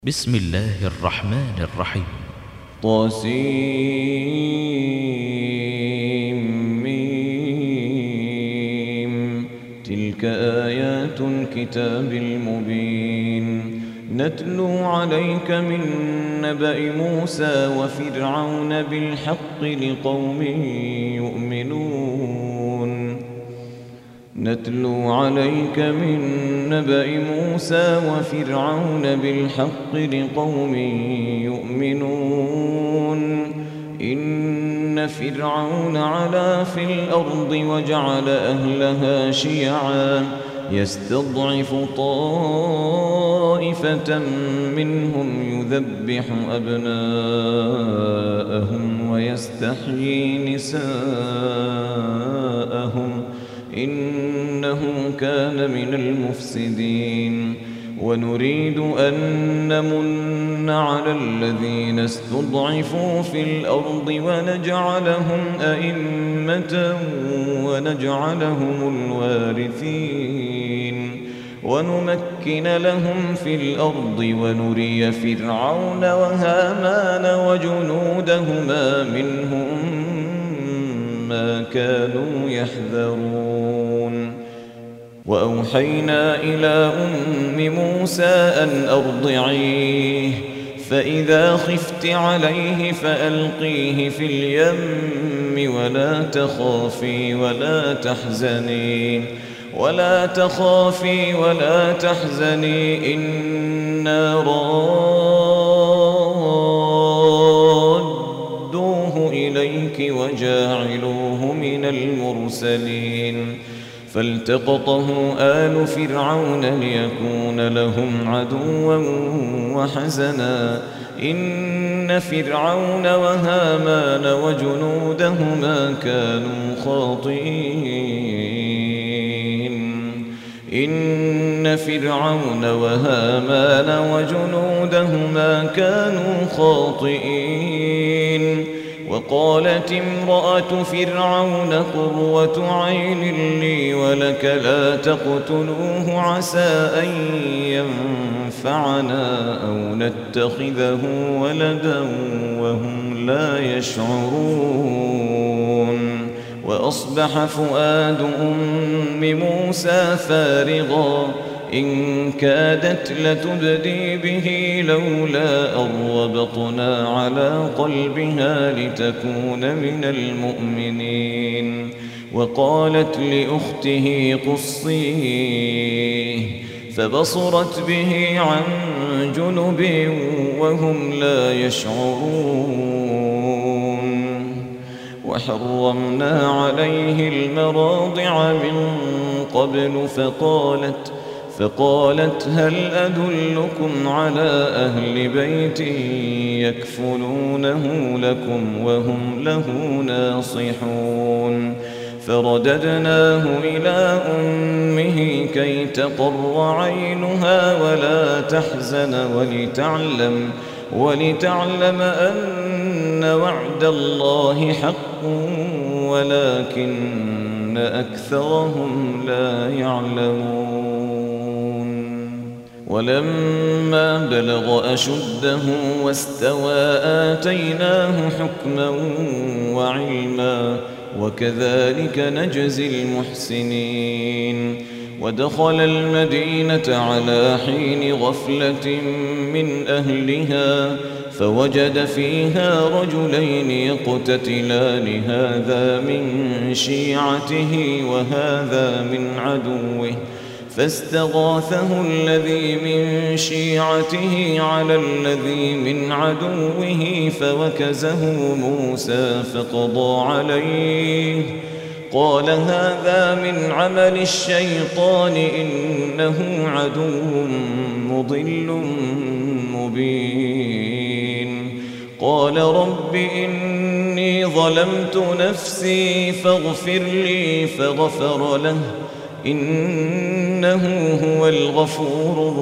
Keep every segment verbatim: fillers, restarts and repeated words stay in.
بسم الله الرحمن الرحيم. طاسيم. تلك آيات الكتاب المبين نتلو عليك من نبأ موسى وفرعون بالحق لقوم يؤمنون نتلو عليك من نبأ موسى وفرعون بالحق لقوم يؤمنون إن فرعون علا في الأرض وجعل أهلها شيعا يستضعف طائفة منهم يذبح أبناءهم ويستحيي نساءهم إنه كان من المفسدين ونريد أن نمن على الذين استضعفوا في الأرض ونجعلهم أئمة ونجعلهم الوارثين ونمكن لهم في الأرض ونري فرعون وهامان وجنودهما منهم ما كانوا يحذرون وأوحينا إلى أم موسى أن أرضعيه فإذا خفت عليه فألقيه في اليم ولا تخافي ولا تحزني ولا تخافي ولا تحزني إنا رادوه إليك وجاعلوه من المرسلين فالتقطه آل فرعون ليكون لهم عدوا وحزنا إن فرعون وهامان وجنودهما كانوا خاطئين إن فرعون وهامان وجنودهما كانوا خاطئين وقالت امرأة فرعون قرة عين لي ولك لا تقتلوه عسى أن ينفعنا أو نتخذه ولدا وهم لا يشعرون وأصبح فؤاد أم موسى فارغا إن كادت لتبدي به لولا أن ربطنا على قلبها لتكون من المؤمنين وقالت لأخته قصيه فبصرت به عن جنب وهم لا يشعرون وحرمنا عليه المراضع من قبل فقالت فقالت هل أدلكم على أهل بيت يكفلونه لكم وهم له ناصحون فرددناه إلى أمه كي تقر عينها ولا تحزن ولتعلم ولتعلم أن وعد الله حق ولكن أكثرهم لا يعلمون ولما بلغ أشده واستوى آتيناه حكما وعلما وكذلك نجزي المحسنين ودخل المدينة على حين غفلة من أهلها فوجد فيها رجلين يقتتلان هذا من شيعته وهذا من عدوه فاستغاثه الذي من شيعته على الذي من عدوه فوكزه موسى فقضى عليه قال هذا من عمل الشيطان إنه عدو مضل مبين قال رب إني ظلمت نفسي فاغفر لي فغفر له إنه هو الغفور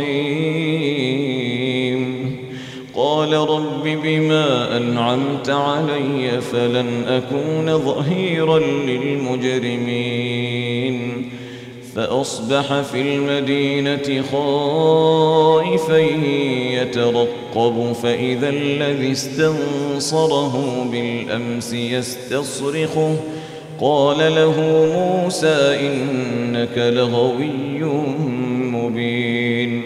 الرحيم قال رب بما أنعمت علي فلن أكون ظهيرا للمجرمين فأصبح في المدينة خائفا يترقب فإذا الذي استنصره بالأمس يستصرخه قال له موسى إنك لغوي مبين.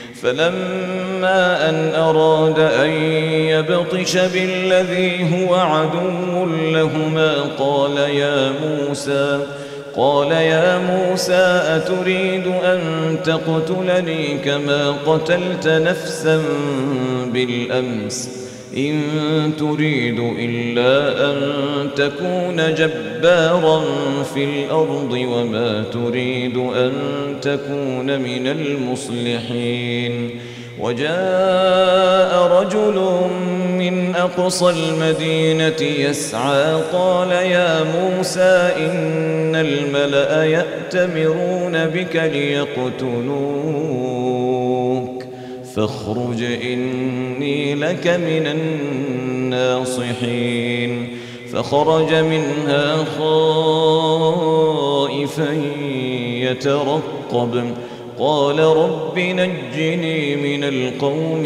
فلما أن أراد أن يبطش بالذي هو عدو لهما قال يا موسى قال يا موسى أتريد أن تقتلني كما قتلت نفسا بالأمس إن تريد إلا أن تكون جبارا في الأرض وما تريد أن تكون من المصلحين. وجاء رجل من أقصى المدينة يسعى قال يا موسى إن الملأ يأتمرون بك ليقتلوك فاخرج إني لك من الناصحين. فخرج منها خائفا يترقب قال رب نجني من القوم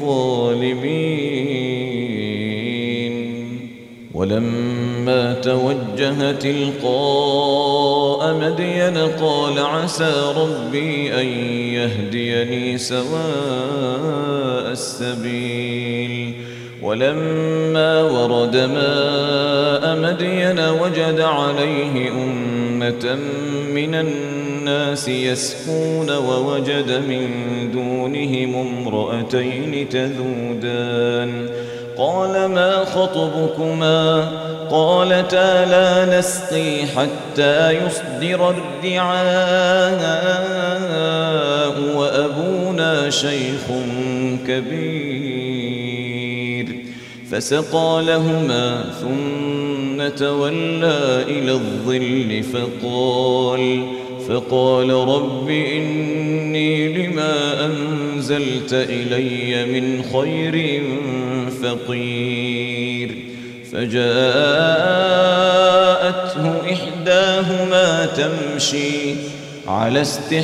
الظالمين. ولما توجه تلقاء مدين قال عسى ربي أن يهديني سواء السبيل. ولما ورد ماء مدين وجد عليه أمة من الناس يسقون ووجد من دونهم امرأتين تذودان قال ما خطبكما قالتا لا نسقي حتى يصدر الرعاء وأبونا شيخ كبير. فسقى لهما ثم تولى إلى الظل فقال فقال رب إني لما أنزلت إلي من خير فقير. فجاءته إحداهما تمشي على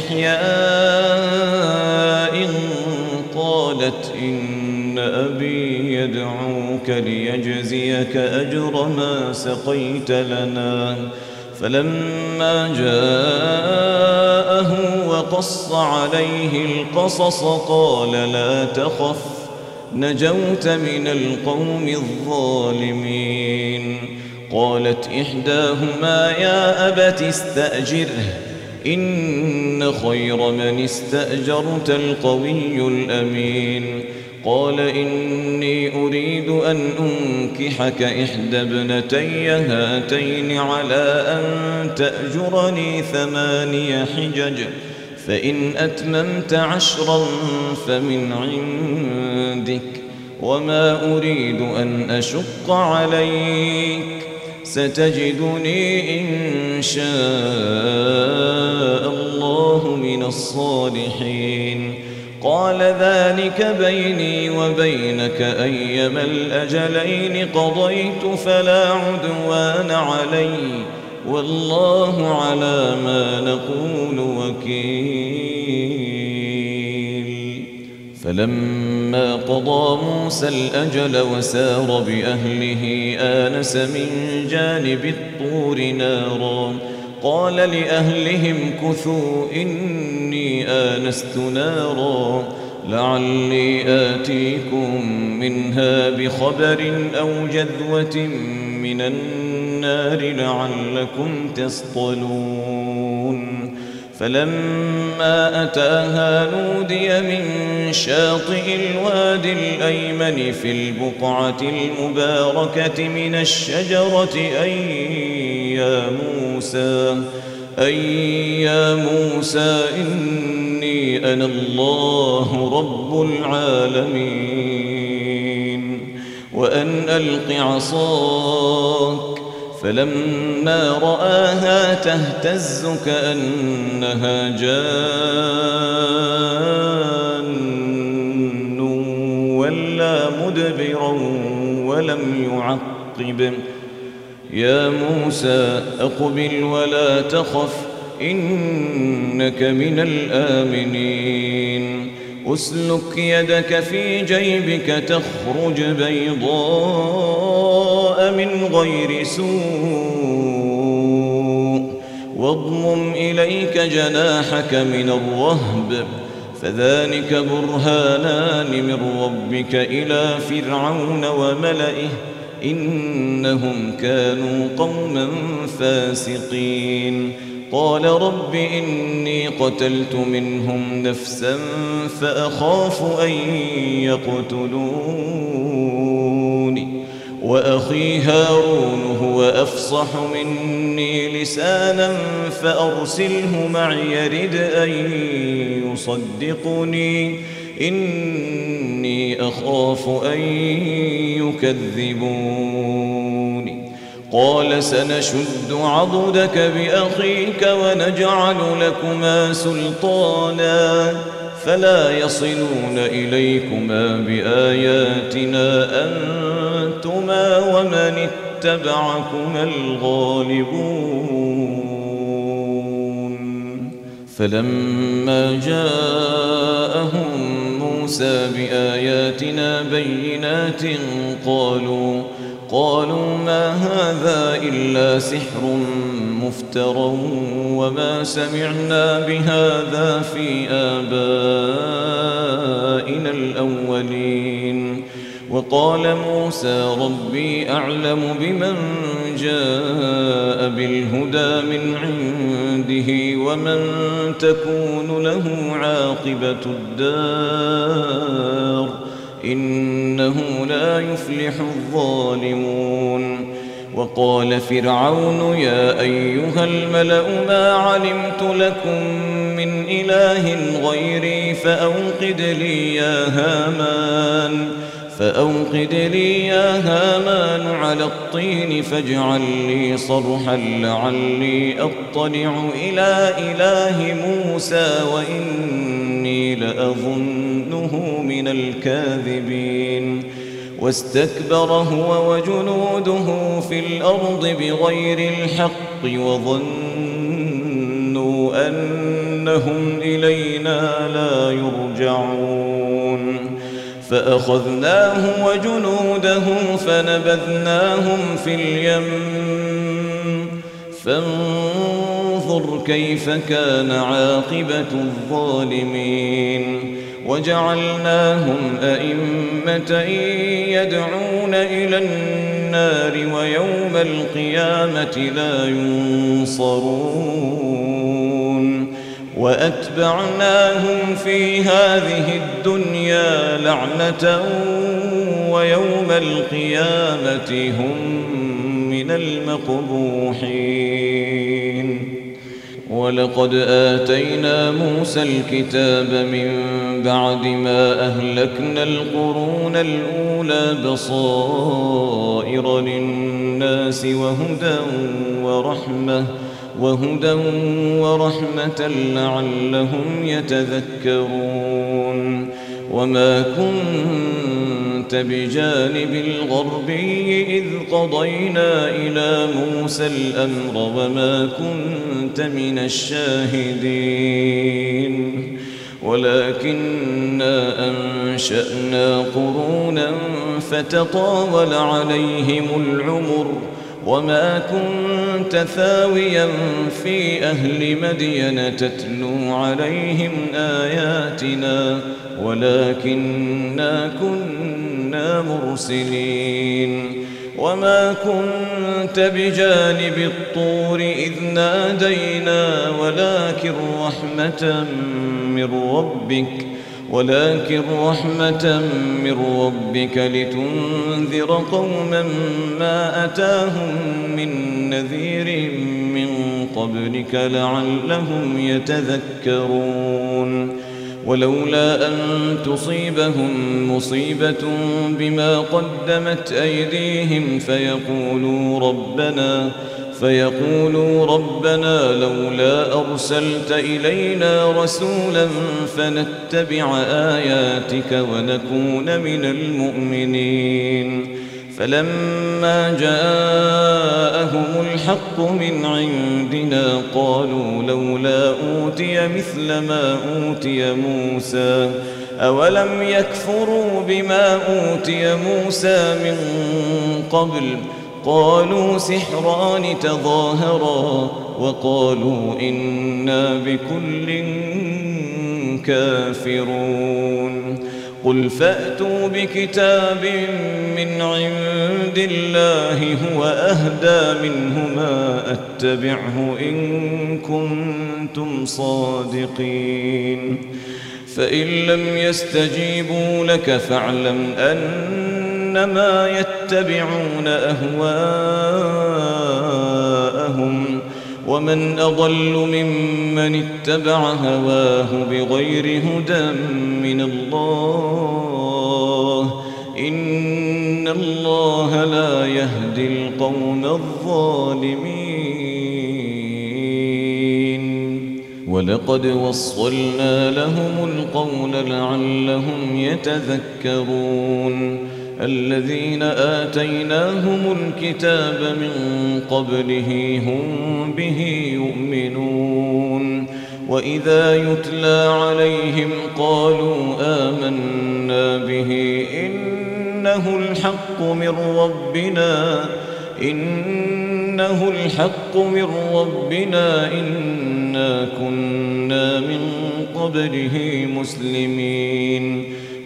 استحياء قالت إن أبي يدعوك ليجزيك أجر ما سقيت لنا. فلما جاءه وقص عليه القصص قال لا تخف نجوت من القوم الظالمين. قالت إحداهما يا أبت استأجره إن خير من استأجرت القوي الأمين. قال إني أريد أن أنكحك إحدى ابنتي هاتين على أن تأجرني ثماني حجج فإن أتممت عشرا فمن عندك وما أريد أن أشق عليك ستجدني إن شاء الله من الصالحين. قال ذلك بيني وبينك أيما الأجلين قضيت فلا عدوان علي والله على ما نقول وكيل. فلما قضى موسى الأجل وسار بأهله آنس من جانب الطور نارا قال لأهلهم كثوا إني آنست نارا لعلي آتيكم منها بخبر أو جذوة من النار لعلكم تصطلون. فلما أتاها نودي من شاطئ الوادي الأيمن في البقعة المباركة من الشجرة أي يا موسى أي يا موسى إني أنا الله رب العالمين وأن ألق عصاك. فلما رآها تهتز كأنها جان ولا مدبرا ولم يعقب. يا موسى أقبل ولا تخف إنك من الآمنين أسلك يدك في جيبك تخرج بيضاء من غير سوء واضمم إليك جناحك من الرهب فذلك برهانان من ربك إلى فرعون وملئه إنهم كانوا قوما فاسقين قال رب إني قتلت منهم نفسا فأخاف أن يقتلون وأخي هارون هو أفصح مني لسانا فأرسله معي يرد أن يصدقني إني أخاف أن يكذبون قال سنشد عضدك بأخيك ونجعل لكما سلطانا فلا يصلون إليكما بآياتنا أنتما ومن اتبعكما الغالبون فلما جاءهم موسى بآياتنا بينات قالوا قالوا ما هذا إلا سحر مفترى وما سمعنا بهذا في آبائنا الأولين وقال موسى ربي أعلم بمن جاء بالهدى من عنده ومن تكون له عاقبة الدار إنه لا يفلح الظالمون وقال فرعون يا أيها الملأ ما علمت لكم من إله غيري فأوقد لي يا هامان فأوقد لي يا هامان على الطين فاجعل لي صرحا لعلي أطلع إلى إله موسى وإني لأظنه من الكاذبين واستكبر هو وجنوده في الأرض بغير الحق وظنوا أنهم إلينا لا يرجعون فأخذناه وجنوده فنبذناهم في اليم فانظر كيف كان عاقبة الظالمين وجعلناهم أئمة يدعون إلى النار ويوم القيامة لا ينصرون وأتبعناهم في هذه الدنيا لعنة ويوم القيامة هم من المقبوحين ولقد آتينا موسى الكتاب من بعد ما أهلكنا القرون الأولى بصائر للناس وهدى ورحمة وهدى ورحمة لعلهم يتذكرون وما كنت بجانب الغربي إذ قضينا إلى موسى الأمر وما كنت من الشاهدين ولكننا أنشأنا قرونا فتطاول عليهم العمر وما كنت ثاويا في أهل مدين تتلو عليهم آياتنا ولكننا كنا مرسلين وما كنت بجانب الطور إذ نادينا ولكن رحمة من ربك ولكن رحمة من ربك لتنذر قوما ما أتاهم من نذير من قبلك لعلهم يتذكرون ولولا أن تصيبهم مصيبة بما قدمت أيديهم فيقولوا ربنا فيقولوا ربنا لولا أرسلت إلينا رسولا فنتبع آياتك ونكون من المؤمنين فلما جاءهم الحق من عندنا قالوا لولا أوتي مثل ما أوتي موسى أولم يكفروا بما أوتي موسى من قبل قالوا سحران تظاهرا وقالوا إنا بكل كافرون قل فأتوا بكتاب من عند الله هو أهدى منهما أتبعه إن كنتم صادقين فإن لم يستجيبوا لك فاعلم أنما يتبعون أهواءهم ومن أضل ممن اتبع هواه بغير هدى من الله إن الله لا يهدي القوم الظالمين ولقد وصلنا لهم القول لعلهم يتذكرون الذين آتيناهم الكتاب من قبله هم به يؤمنون وإذا يتلى عليهم قالوا آمنا به إنه الحق من ربنا إنه الحق من ربنا إنا كنا من قبله مسلمين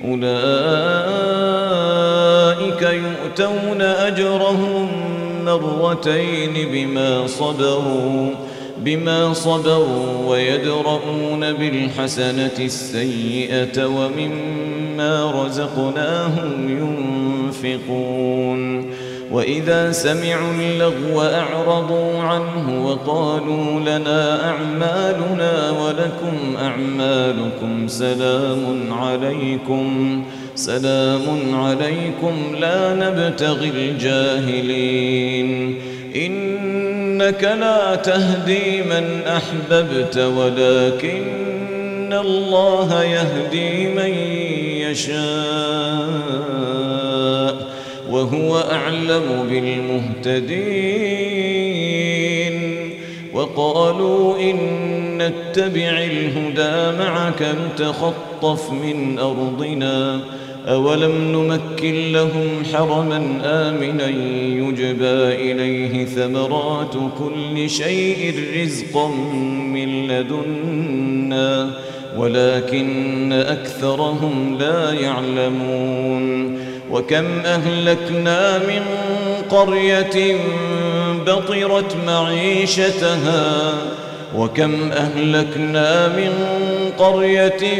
أولئك يؤتون أجرهم مرتين بما صبروا بما صبروا ويدرؤون بالحسنة السيئة ومما رزقناهم ينفقون وإذا سمعوا اللغو أعرضوا عنه وقالوا لنا أعمالنا ولكم أعمالكم سلام عليكم سلام عليكم لا نبتغي الجاهلين إنك لا تهدي من أحببت ولكن الله يهدي من يشاء وهو أعلم بالمهتدين وقالوا إن نتبع الهدى معك نتخطف من أرضنا أولم نمكن لهم حرما آمنا يجبى إليه ثمرات كل شيء رزقا من لدنا ولكن أكثرهم لا يعلمون وكم أهلكنا من قرية بطرت معيشتها وكم أهلكنا من قرية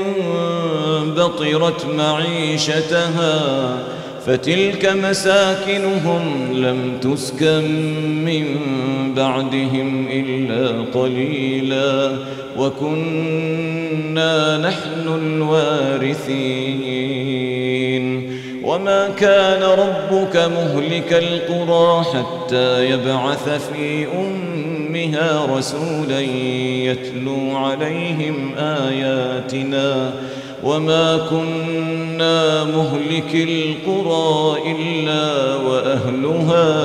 بطرت معيشتها فتلك مساكنهم لم تسكن من بعدهم إلا قليلا وكنا نحن الوارثين وما كان ربك مهلك القرى حتى يبعث في أمها رسولا يتلو عليهم آياتنا وما كنا مهلك القرى إلا وأهلها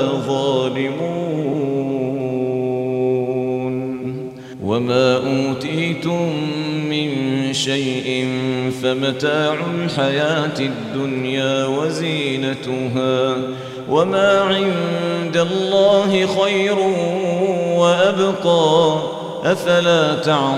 ظالمون وما أوتيتم من شيء فمتاع الحياة الدنيا وزينتها وما عند الله خير وأبقى أفلا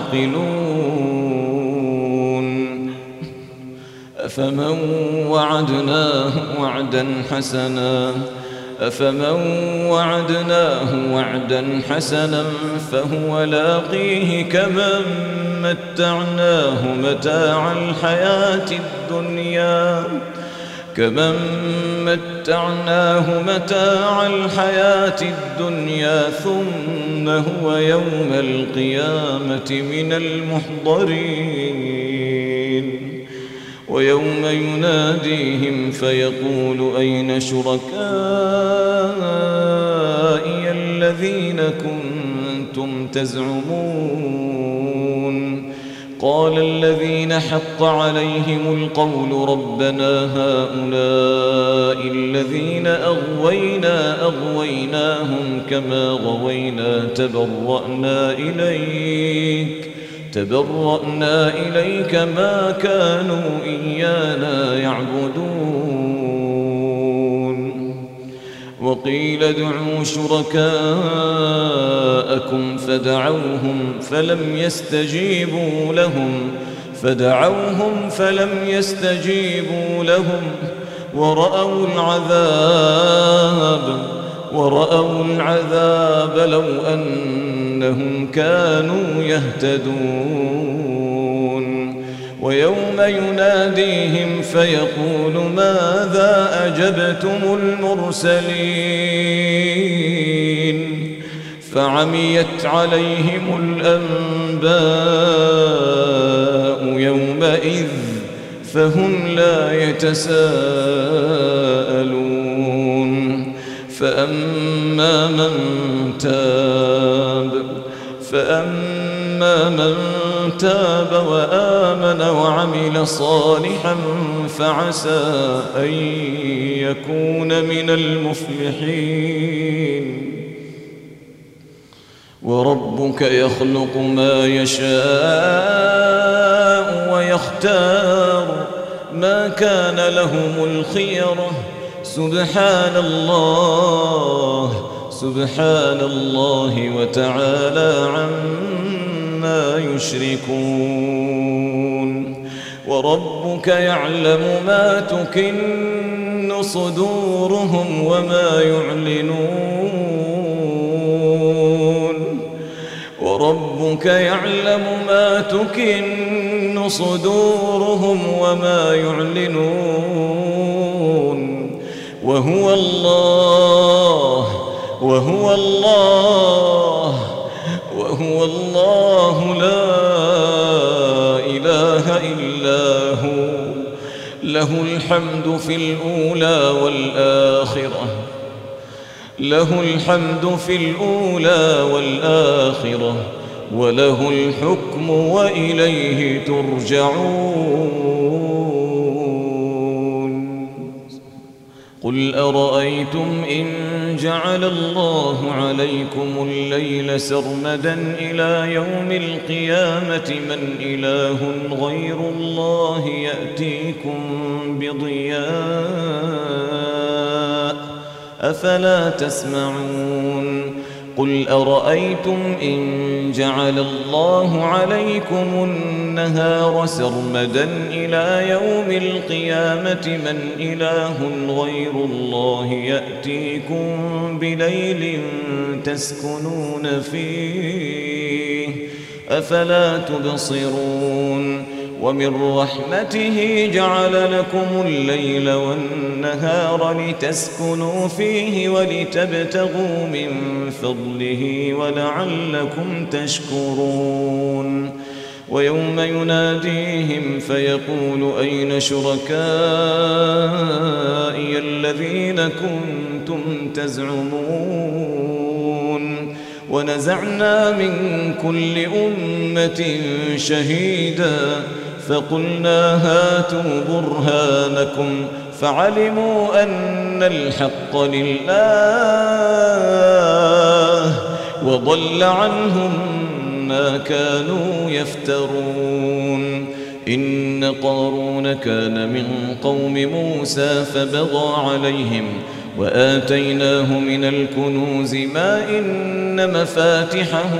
تعقلون أفمن وعدناه وعدا حسنا أفمن وعدناه وعدا حسنا فهو لاقيه كمن متعناه متاع الحياة الدنيا كمن متعناه متاع الحياة الدنيا ثم هو يوم القيامة من المحضرين ويوم يناديهم فيقول أين شركائي الذين كنتم تزعمون قال الذين حق عليهم القول ربنا هؤلاء الذين أغوينا أغويناهم كما غوينا تبرأنا إليك تبرأنا إليك ما كانوا إيانا يعبدون وقيل ادعوا شركاءكم فدعوهم فلم يستجيبوا لهم فدعوهم فلم يستجيبوا لهم ورأوا العذاب ورأوا العذاب لو أنهم كانوا يهتدون ويوم يناديهم فيقول ماذا أجبتم المرسلين فعميت عليهم الأنباء يومئذ فهم لا يتساءلون فأما من تاب فأما من تاب وآمن وعمل صالحا فعسى أن يكون من المفلحين وربك يخلق ما يشاء ويختار ما كان لهم الخيرة سبحان الله سبحان الله وتعالى عما يشركون وربك يعلم ما تكن صدورهم وما يعلنون وربك يعلم ما تكن صدورهم وما يعلنون وهو الله وهو الله وهو الله لا إله إلا هو له الحمد في الأولى والآخرة له الحمد في الأولى والآخرة وله الحكم وإليه ترجعون قل أرأيتم إن جعل الله عليكم الليل سرمدا إلى يوم القيامة من إله غير الله يأتيكم بضياء أفلا تسمعون قل أرأيتم إن جعل الله عليكم النهار سرمدا إلى يوم القيامة من إله غير الله يأتيكم بليل تسكنون فيه أفلا تبصرون ومن رحمته جعل لكم الليل والنهار لتسكنوا فيه ولتبتغوا من فضله ولعلكم تشكرون ويوم يناديهم فيقول أين شركائي الذين كنتم تزعمون ونزعنا من كل أمة شهيدا فقلنا هاتوا برهانكم فعلموا أن الحق لله وضل عنهم ما كانوا يفترون إن قارون كان من قوم موسى فبغى عليهم وآتيناه من الكنوز ما إن مفاتحه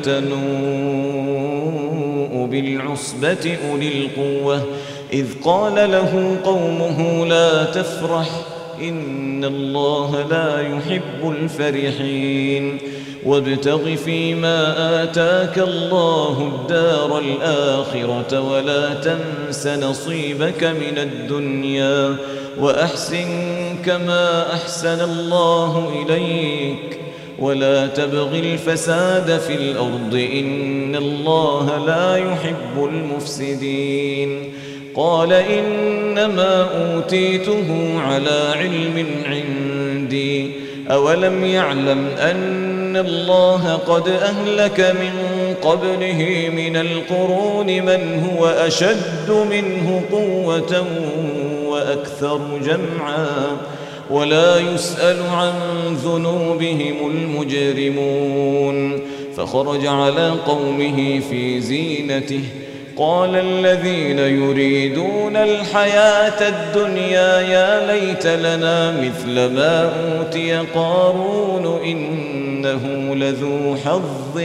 لتنوء بالعصبة أولي القوة إذ قال له قومه لا تفرح إن الله لا يحب الفرحين وابتغ فيما آتاك الله الدار الآخرة ولا تنس نصيبك من الدنيا وأحسن كما أحسن الله إليك ولا تبغ الفساد في الأرض إن الله لا يحب المفسدين قال إنما أوتيته على علم عندي أولم يعلم أن الله قد أهلك من قبله من القرون من هو أشد منه قوة وأكثر جمعا ولا يسأل عن ذنوبهم المجرمون فخرج على قومه في زينته قال الذين يريدون الحياة الدنيا يا ليت لنا مثل ما أوتي قارون إنه لذو حظ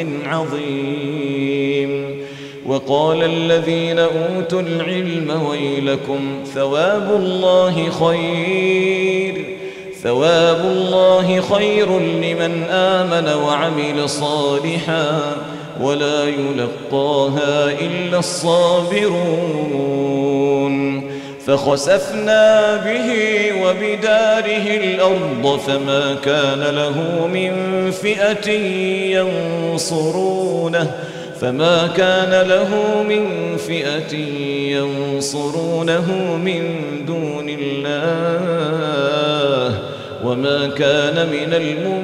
عظيم وقال الذين أوتوا العلم ويلكم ثواب الله خير ثواب الله خير لمن آمن وعمل صالحا ولا يلقاها إلا الصابرون فخسفنا به وبداره الأرض فما كان له من فئة ينصرونه فما كان له من فئة ينصرونه من دون الله وما كان من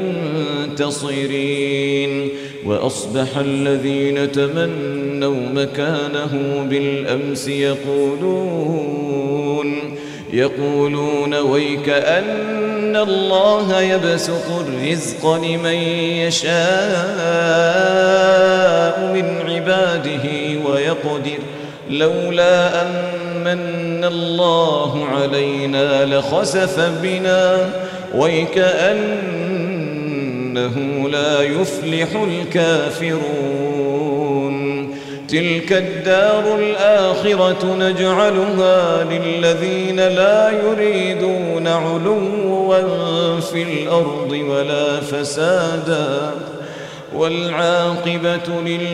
المنتصرين وأصبح الذين تمنوا مكانه بالأمس يقولون يقولون ويك أن الله يبسط الرزق لمن يشاء من عباده ويقدر لولا أن من الله علينا لخسف بنا ويكأنه لا يفلح الكافرون تلك الدار الآخرة نجعلها للذين لا يريدون علوا في الأرض ولا فسادا والعاقبة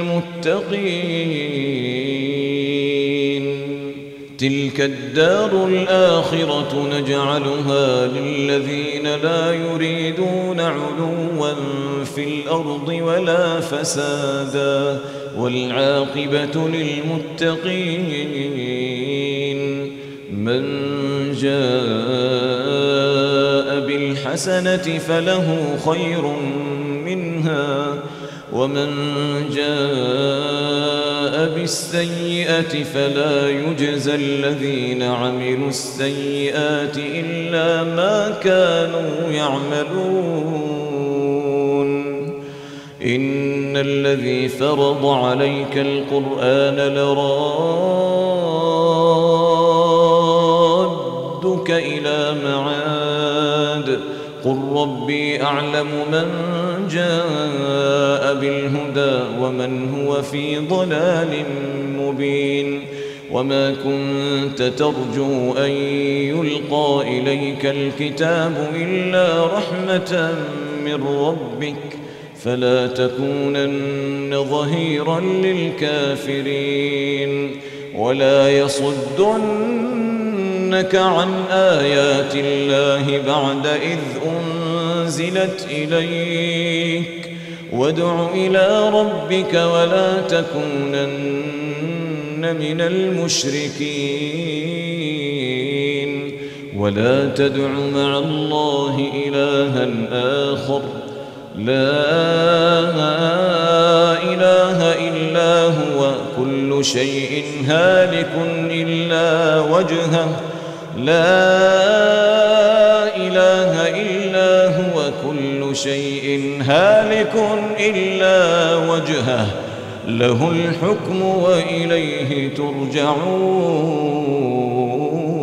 للمتقين تلك الدار الآخرة نجعلها للذين لا يريدون علوا في الأرض ولا فسادا والعاقبة للمتقين من جاء بالحسنة فله خير منها ومن جاء بالسيئة فلا يجزى الذين عملوا السيئات إلا ما كانوا يعملون إن الذي فرض عليك القرآن لرادك إلى معاد قل ربي أعلم من جاء بالهدى ومن هو في ضلال مبين وما كنت ترجو أن يلقى إليك الكتاب إلا رحمة من ربك فلا تكونن ظهيرا للكافرين ولا يصدنك عن آيات الله بعد إذ أنزلت إليك وادع إلى ربك ولا تكونن من المشركين ولا تدع مع الله إلها آخر لا إله إلا هو كل شيء هالك إلا وجهه لا إله إلا هو كل شيء هالك إلا وجهه له الحكم وإليه ترجعون